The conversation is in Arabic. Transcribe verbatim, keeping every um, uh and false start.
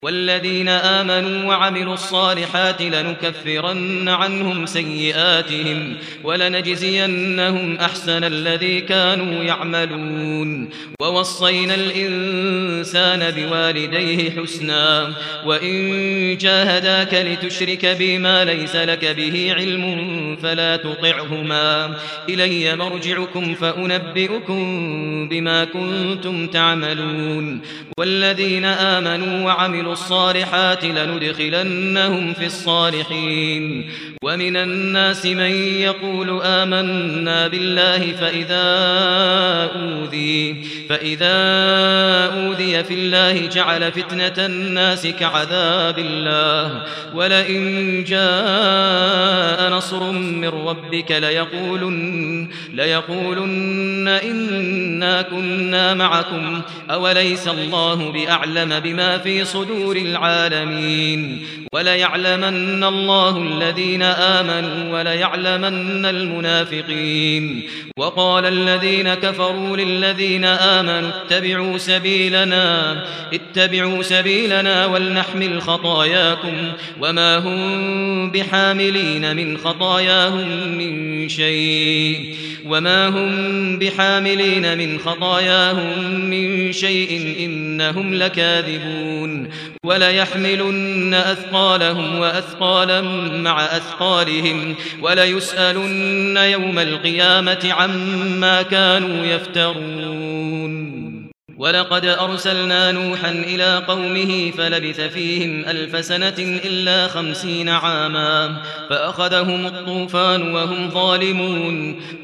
والذين آمنوا وعملوا الصالحات لنكفرن عنهم سيئاتهم ولنجزينهم أحسن الذي كانوا يعملون ووصينا الإنسان بوالديه حسنا وإن جاهداك لتشرك بما ليس لك به علم فلا تطعهما إلي مرجعكم فأنبئكم بما كنتم تعملون والذين آمنوا وعملوا الصالحات لندخلنهم في الصالحين ومن الناس من يقول آمنا بالله فإذا أوذي فإذا أوذي في الله جعل فتنة الناس كعذاب الله ولئن جاء نصر من ربك ليقولن ليقولن إنا كنا معكم أوليس الله بأعلم بما في صدور العالمين وليعلمن الله الذين آمنوا وليعلمن المنافقين وقال الذين كفروا للذين آمنوا اتبعوا سبيلنا اتبعوا سبيلنا ولنحمل خطاياكم وما هم بحاملين من خطاياهم من شيء وما هم بحاملين من خطاياهم من شيء إنهم لكاذبون وليحملن أثقالهم وأثقالا مع أثقالهم وليسألن يوم القيامة عما كانوا يفترون ولقد أرسلنا نوحا إلى قومه فلبث فيهم ألف سنة إلا خمسين عاما فأخذهم الطوفان وهم ظالمون